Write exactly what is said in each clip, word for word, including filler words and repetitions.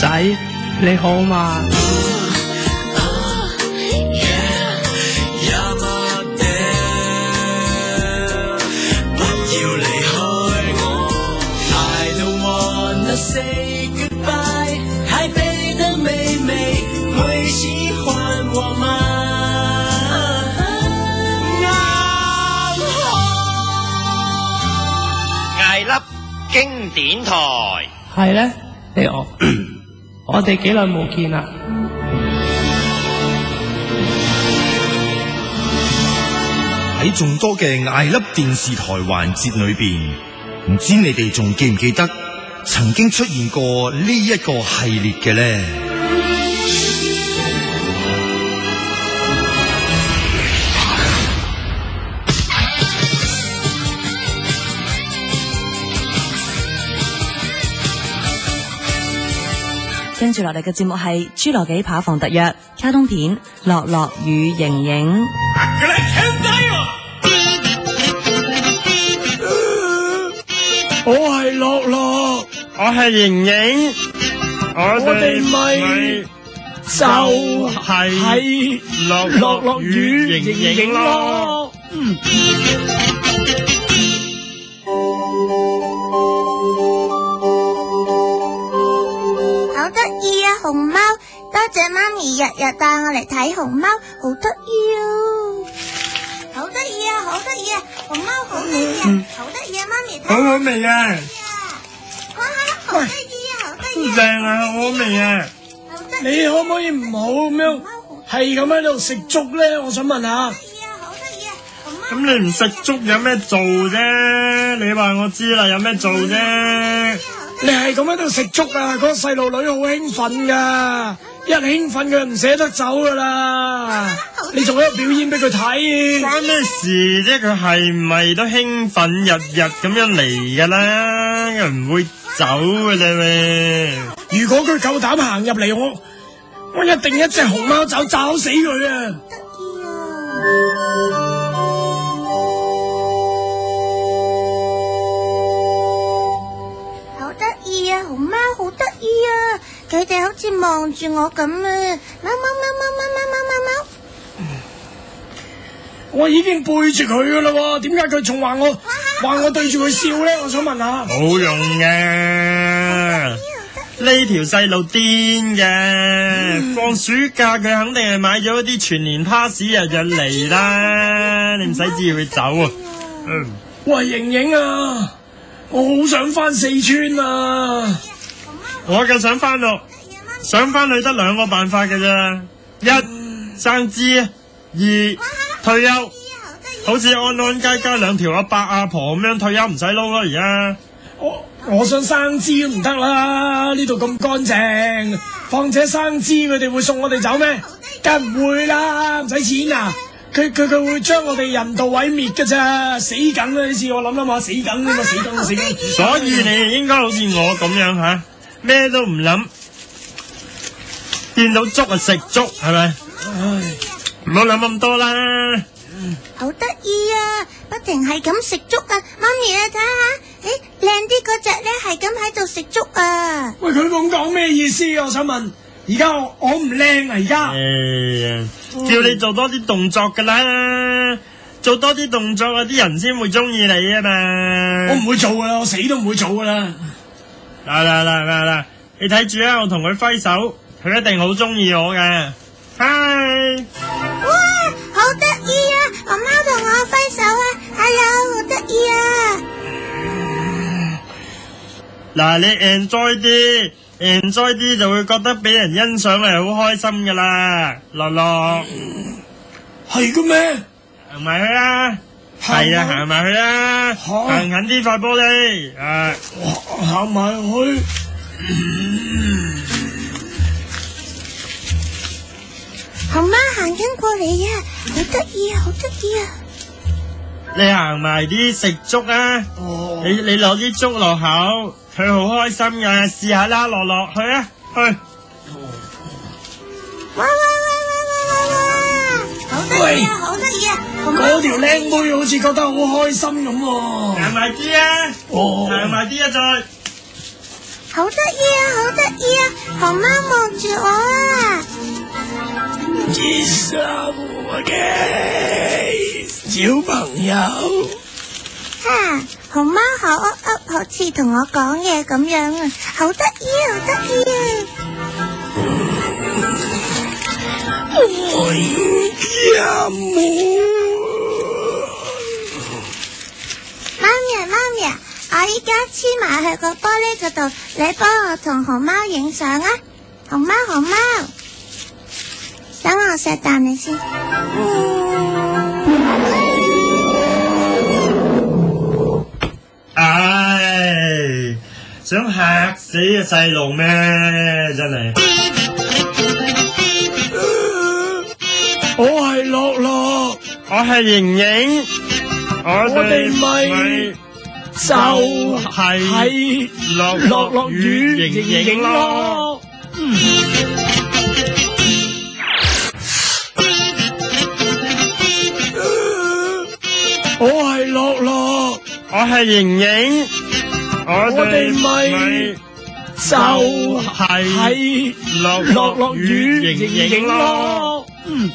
仔你好嘛？ Say goodbye， 台北的妹妹會喜歡我嗎？ 藝粒經典台係咧，你我我哋幾耐冇見啦？ 喺眾多嘅藝粒電視台環節裏邊，唔知你哋仲記唔記得曾經出現過呢一個系列嘅呢？ 跟住落嚟嘅節目係侏羅紀扒房特約卡通片《樂樂與盈盈》。 我係樂樂， 我係盈盈，我哋咪就係樂樂與盈盈咯。嗯， 好得意啊！熊貓，多謝媽咪日日帶我嚟睇熊貓，好得意啊！好得意啊！好得意啊！熊貓好得意啊！好得意啊！媽咪睇好好味啊！ 哇，好得意啊！好得意啊！ 正啊，好好味啊！ 你可唔可以唔好咁樣係咁喺度食粥咧？我想問下。 咁你唔食粥有咩做啫？你話我知啦，有咩做啫？ 你係咁喺度食粥啊！嗰個細路女好興奮噶，一興奮佢唔捨得走噶啦。你仲喺度表演俾佢睇， 關咩事啫？佢係唔係都興奮日日咁樣嚟噶啦？佢唔會走噶啫咩？ 如果佢夠膽行入嚟，我我一定一隻熊貓爪抓死佢啊！ 好得意啊！熊貓好得意啊！佢哋好似望住我咁啊！貓貓貓貓貓貓貓貓貓。 我已經背住佢噶啦，點解佢仲話我話我對住佢笑咧？我想問下。 冇用嘅，呢條細路癲嘅，嗯、放暑假佢肯定係買咗一啲全年 pass 日日嚟啦，你唔使知佢走啊。嗯， 喂，盈盈啊，我好想翻四川啊！ 我嘅想翻咯，想翻去得兩個辦法嘅啫，一生枝，二退休，好似安安佳佳兩條阿伯阿婆咁樣退休唔使撈咯而家。 我我想生枝都唔得啦，呢度咁乾淨，況且生枝佢哋會送我哋走咩？梗唔會啦，唔使錢啊！佢佢佢會將我哋人道毀滅㗎咋，死梗啦！呢次我諗諗下，死梗啊嘛，死梗死梗。 所以你應該好似我咁樣吓，咩都唔諗，見到粥就食粥，係咪？唉，唔好諗咁多啦。 好得意啊！不停係咁食粥啊！媽咪啊，睇下，誒，靚啲嗰隻咧係咁喺度食粥啊！ 喂，佢咁講咩意思啊？我想問，而家我我唔靚啊！而家， 哎呀，叫你做多啲動作噶啦，做多啲動作啊，啲人先會中意你啊嘛！ 我唔會做噶啦，我死都唔會做噶啦！ 嗱嗱嗱嗱嗱，你睇住啊！我同佢揮手，佢一定好中意我嘅。嗨！ 哇，好得意啊！熊貓同我揮手啊 ！Hello， 好得意啊！ 嗱，你 enjoy 啲 ，enjoy 啲就會覺得俾人欣賞係好開心噶啦，樂樂。 係嘅咩？ 行埋去啦，係啊，行埋去啦，行近啲塊玻璃，啊， 行埋去。 熊貓行緊過嚟啊，好得意啊，好得意啊！ 你行埋啲食粥啊，哦、你你攞啲粥落口，佢好開心噶，試下啦，落落去啊，去！ 哇哇哇哇哇哇哇！好得意啊，好得意啊！ 嗰條靚妹好似覺得好開心咁喎， 行埋啲啊，行埋啲啊再！ 好得意啊，好得意啊， 熊貓望住我啊！ 接受我嘅小朋友。 啊，熊貓口噏噏，好似同我講嘢咁樣啊，好得意，好得意啊！ 我呀冇。 媽咪啊，媽咪啊，我依家黐埋去個玻璃嗰度，你幫我同熊貓影相啊！熊貓，熊貓，等我錫啖你先。 唉，想嚇死個細路咩？真係。 我係樂樂， 我係瑩瑩，我哋咪就係樂樂與瑩瑩咯。我係樂樂， 我係瑩瑩，我哋咪就係樂樂與瑩瑩咯。嗯。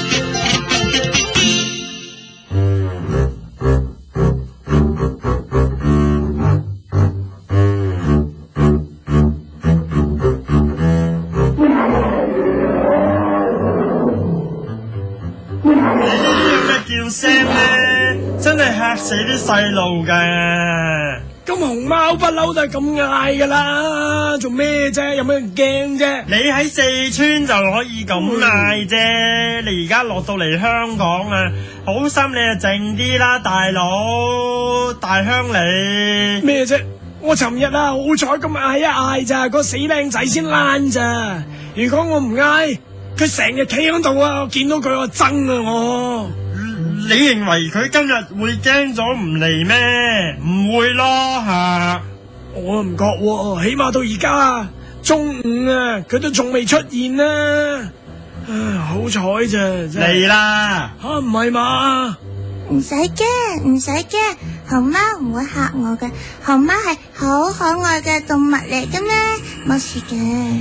叫聲咧，真係嚇死啲細路噶。 咁熊貓不嬲都係咁嗌噶啦，做咩啫？有咩人驚啫？ 你喺四川就可以咁嗌啫，嗯、你而家落到嚟香港啊，好心你就靜啲啦，大佬，大鄉里。 咩啫？我尋日啊，好彩咁嗌一嗌咋，個死靚仔先躝咋。如果我唔嗌，佢成日企喺度啊，我見到佢我憎啊我。 你認為佢今日會驚咗唔嚟咩？唔會咯吓， 我唔覺喎，起碼到而家中午啊，佢都仲未出現啊！唉，好彩咋， 嚟啦吓，唔係嘛？ 唔使驚，唔使驚，熊貓唔會嚇我嘅，熊貓係好可愛嘅動物嚟嘅咩？冇事嘅。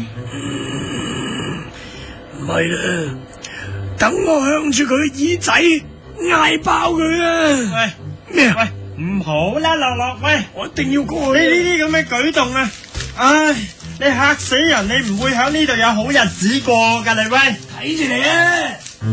唔係啦，等我向住佢耳仔嗌爆佢啊！ 喂咩啊？喂，唔好啦，樂樂，喂， 我一定要過去。 你呢啲咁嘅舉動啊，唉，你嚇死人，你唔會喺呢度有好日子過噶，你喂， 睇住你啊！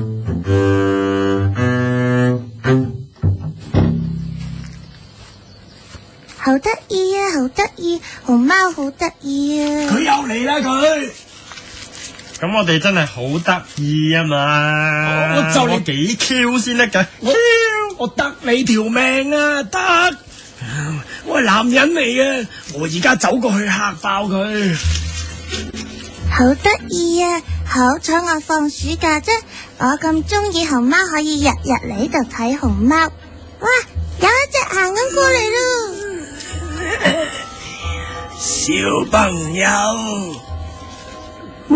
好得意啊，好得意，熊貓好得意啊！ 佢又嚟啦佢。 咁我哋真係好得意啊嘛！ 我就你幾 Q 先得噶， 我我得你條命啊！得，我係男人嚟嘅，我而家走過去嚇爆佢。 好得意啊！好彩我放暑假啫，我咁中意熊貓，可以日日嚟呢度睇熊貓。哇，有一隻行緊過嚟咯！ 小朋友。 好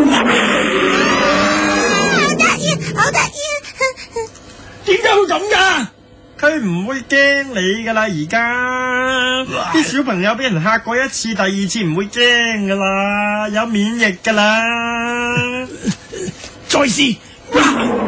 得意，好得意！ 點解會咁噶？ 佢唔會驚你噶啦，而家啲小朋友俾人嚇過一次，第二次唔會驚噶啦，有免疫噶啦。 再試。 好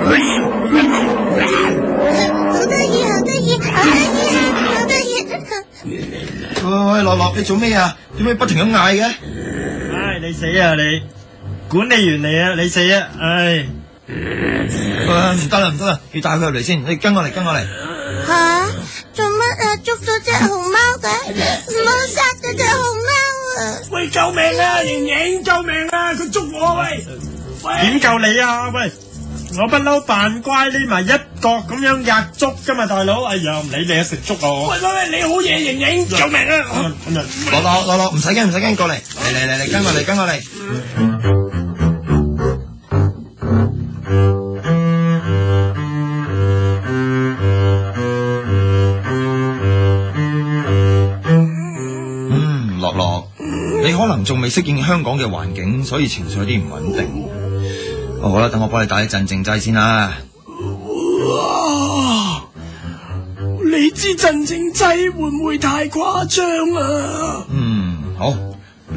得意，好得意，好得意，好得意！ 喂喂，樂樂，你做咩啊？點解不停咁嗌嘅？ 唉，你死啊你！管理員嚟啊！你死啊！唉， 唔得啦唔得啦，要帶佢入嚟先。你跟我嚟，跟我嚟。 吓，做乜啊？捉咗隻熊貓嘅，唔好殺咗隻熊貓啊！ 喂，救命啊！瑩瑩，救命啊！佢捉我喂！ 點救你啊？喂，我不嬲扮乖，匿埋一角咁樣壓粥噶嘛，大佬。哎呀，唔理你啊，食粥啊我。 喂喂喂，你好嘢，瑩瑩，救命啊！ 樂樂樂樂，唔使驚唔使驚，過嚟，嚟嚟嚟嚟，跟我嚟，跟我嚟。你可能仲未適應香港嘅環境，所以情緒有啲唔穩定。哦，好啦，等我幫你打啲鎮靜劑先啦。 哇！你支鎮靜劑會唔會太誇張啊？ 嗯，好，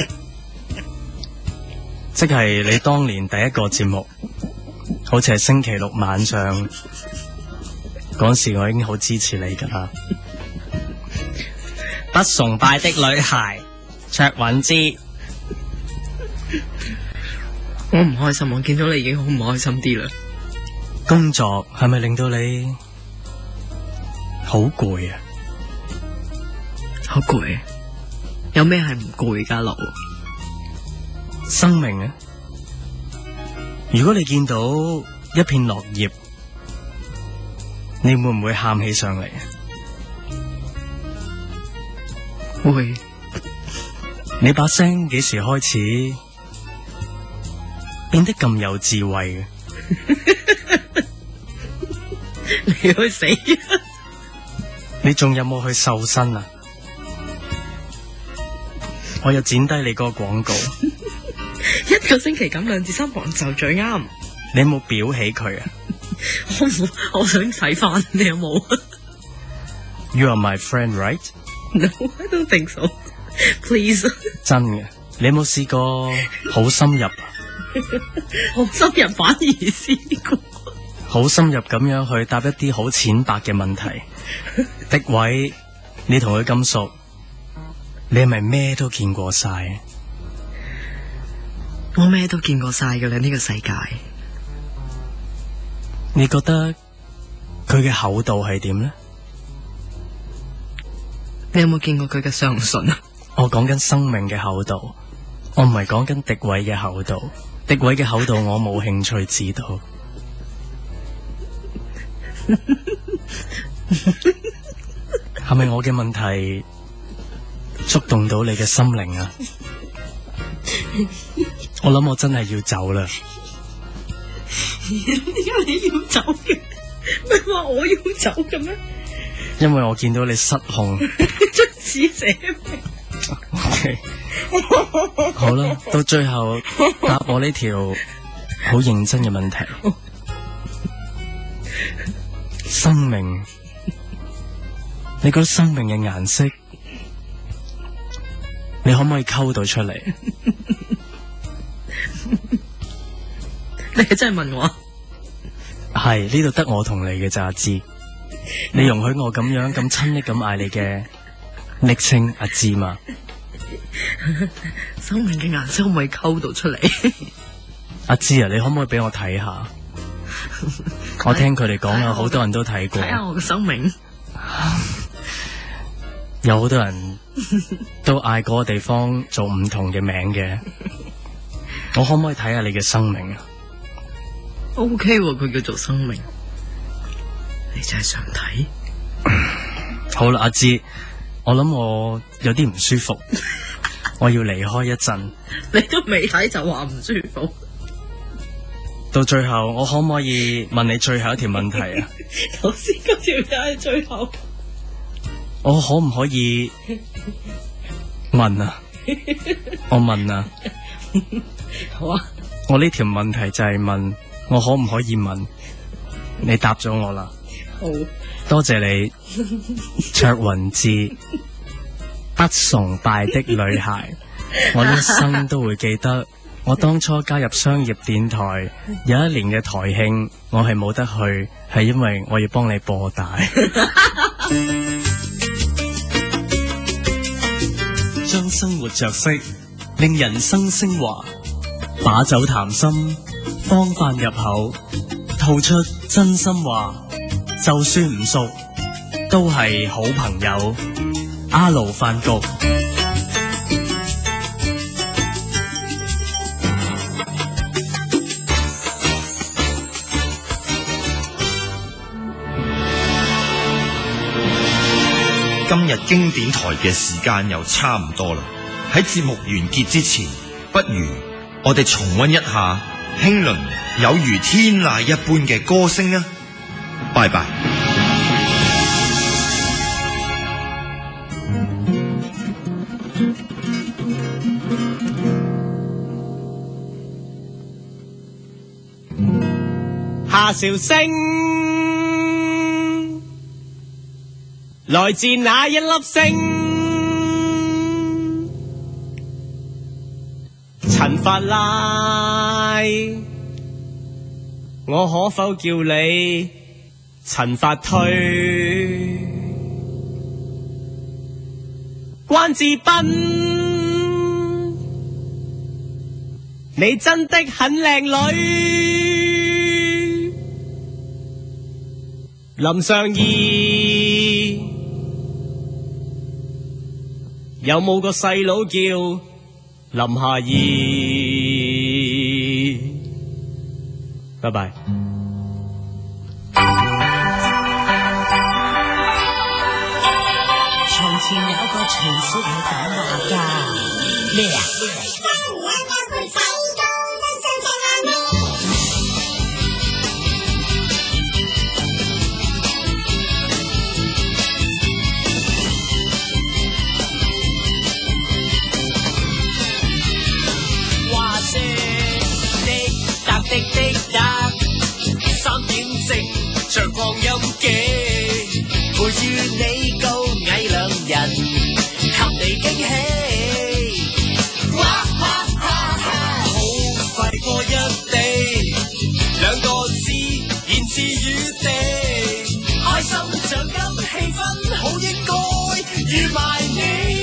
即係你當年第一個節目，好似係星期六晚上嗰時，我已經好支持你噶啦。 不崇拜的女孩卓韻芝。 我唔開心，我見到你已經好唔開心啲啦。 工作係咪令到你好攰啊？ 好攰啊！有咩係唔攰噶，樂？ 生命啊！如果你見到一片落葉，你會唔會喊起上嚟啊？ 會。 你把聲幾時開始變得咁有智慧嘅？ 你去死！ 你仲有冇去瘦身啊？我又剪低你個廣告。 一個星期咁兩至三磅就最啱。 你有冇裱起佢啊？ 我冇，我想睇翻。你有冇 ？You are my friend, right? No, I don't think so. Please. 真嘅，你有冇試過好深入啊？ 好深入反而試過。 好深入咁樣去答一啲好淺白嘅問題。迪偉，你同佢咁熟，你係咪咩都見過晒？ 我咩都見過晒㗎啦，呢個世界。 你覺得佢嘅厚度係點呢？ 你有冇見過佢嘅相信啊？ 我講緊生命嘅厚度，我唔係講緊迪偉嘅厚度。迪偉嘅厚度我冇興趣知道。係咪我嘅問題觸動到你嘅心靈啊？我諗我真係要走啦。 點解你要走嘅？唔係話我要走嘅咩？ 因為我見到你失控。 將紙寫明。 OK。好啦，到最後答我呢條好認真嘅問題。生命，你覺得生命嘅顏色，你可唔可以溝到出嚟？ 你係真係問我？ 係，呢度得我同你嘅咋，阿芝。你容許我咁樣咁親昵咁嗌你嘅昵稱阿芝嘛？ 生命嘅顏色可唔可以溝到出嚟？ 阿芝啊，你可唔可以俾我睇下？我聽佢哋講有好多人都睇過。 睇下我嘅生命。 有好多人都嗌嗰個地方做唔同嘅名嘅。我可唔可以睇下你嘅生命啊 ？O K，佢叫做生命。你真係想睇？ 好啦，阿芝，我諗我有啲唔舒服，我要離開一陣。 你都未睇就話唔舒服？ 到最後，我可唔可以問你最後一條問題啊？ 頭先嗰條就係最後。 我可唔可以問啊？我問啊。 好啊。 我呢條問題就係問我可唔可以問？你答咗我啦。 好。 多謝你，卓韻芝，不崇拜的女孩。我一生都會記得。我當初加入商業電台，有一年嘅台慶，我係冇得去，係因為我要幫你播帶。將生活着色，令人生升華，把酒談心，方飯入口，吐出真心話，就算唔熟，都係好朋友。阿盧飯局。 今日經典台嘅時間又差唔多啦，喺節目完結之前，不如我哋重溫一下興倫有如天籟一般嘅歌聲啊！拜拜。 夏韶聲來自那一粒星，尋陳法拉，我可否叫你陳法推？關智斌，你真的很靚女。林尚義，有冇個細佬叫林夏怡？拜拜。 從前有個傳說係咁話㗎，咩啊？ 滴滴答，三點正像擴音機，陪住你高矮兩人，給你驚喜。哇哈哈哈，好快過一地，兩個字言辭與地，開心獎金氣氛好應該預埋你。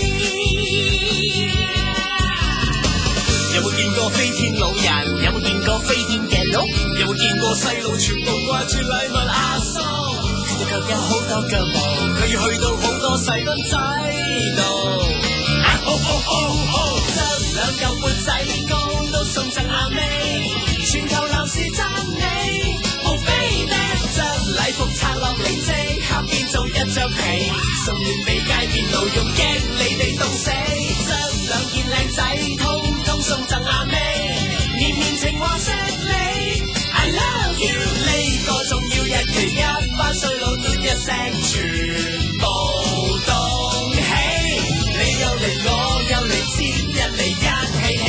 有冇見過飛天老人？有冇見過飛天嘅鹿？有冇見過細路全部掛住禮物阿叔？佢腳有好多腳毛，佢要去到好多細蚊仔度。啊哦哦哦哦，將兩嚿半仔糕都送贈阿妹，全球男士讚你，無非呢將禮服拆落嚟即刻變做一張被，送完俾街邊路用驚你哋凍死，將兩件靚仔通通送贈阿妹。綿綿情話錫你 I love you， 呢個重要日期一班衰佬嘟一聲全部動起，你又嚟我又嚟千人嚟一起起，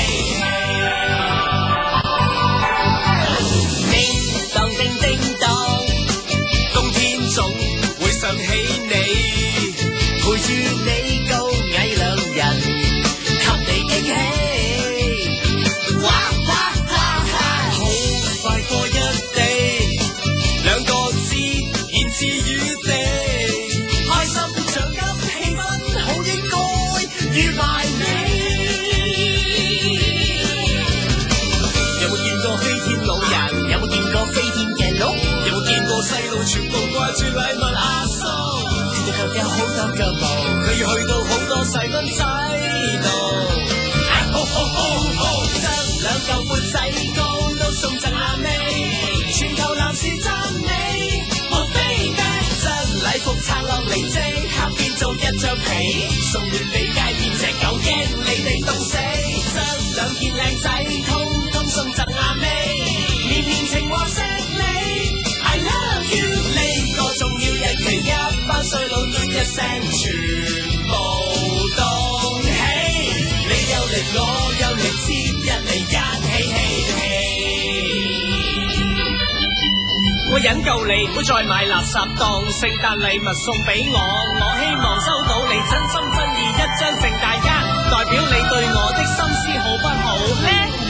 叮當叮叮當，冬天總會想起你，陪住你高矮兩人，給你驚喜。至於地，開心獎金氣氛好應該預埋你。有冇見過飛天老人？有冇見過飛天嘅鹿？有冇見過細路全部掛住禮物阿叔？佢哋腳有好多腳毛，佢要去到好多細蚊仔度。啊哦哦哦哦，將兩嚿半仔糕都送贈阿妹，全球男士讚你。禮服拆落嚟即刻變做一張被，送完俾街邊隻狗驚你哋凍死，將兩件靚仔通通送贈阿妹，綿綿情話錫你 I love you， 呢個重要日期一班衰佬嘟一聲全部動起，你又嚟我又嚟千人嚟一起起。我忍夠你，唔好再買垃圾當聖誕禮物送俾我。我希望收到你真心真意一張聖誕卡，代表你對我的心思好不好呢？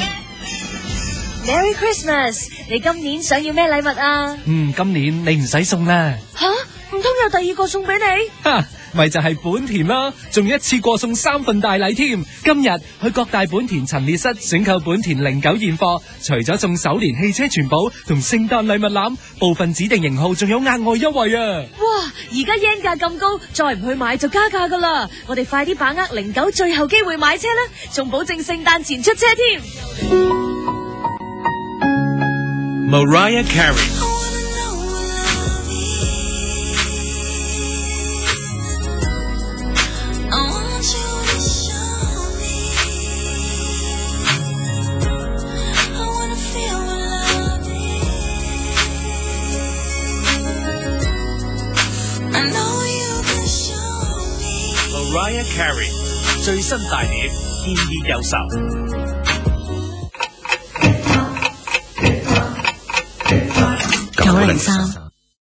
Merry Christmas！ 你今年想要咩禮物啊？ 嗯，今年你唔使送啦。 吓，唔通有第二個送俾你？ 哈，咪就係本田啦，仲一次過送三份大禮添。今日去各大本田陳列室選購本田零九現貨，除咗送首年汽車全保同聖誕禮物籃，部分指定型號仲有額外優惠啊！ 哇，而家 yen 價咁高，再唔去買就加價噶啦！我哋快啲把握零九最後機會買車啦，仲保證聖誕前出車添。 Mariah Carey。 Mariah Carey 最新大碟《天意有仇》。 九零三。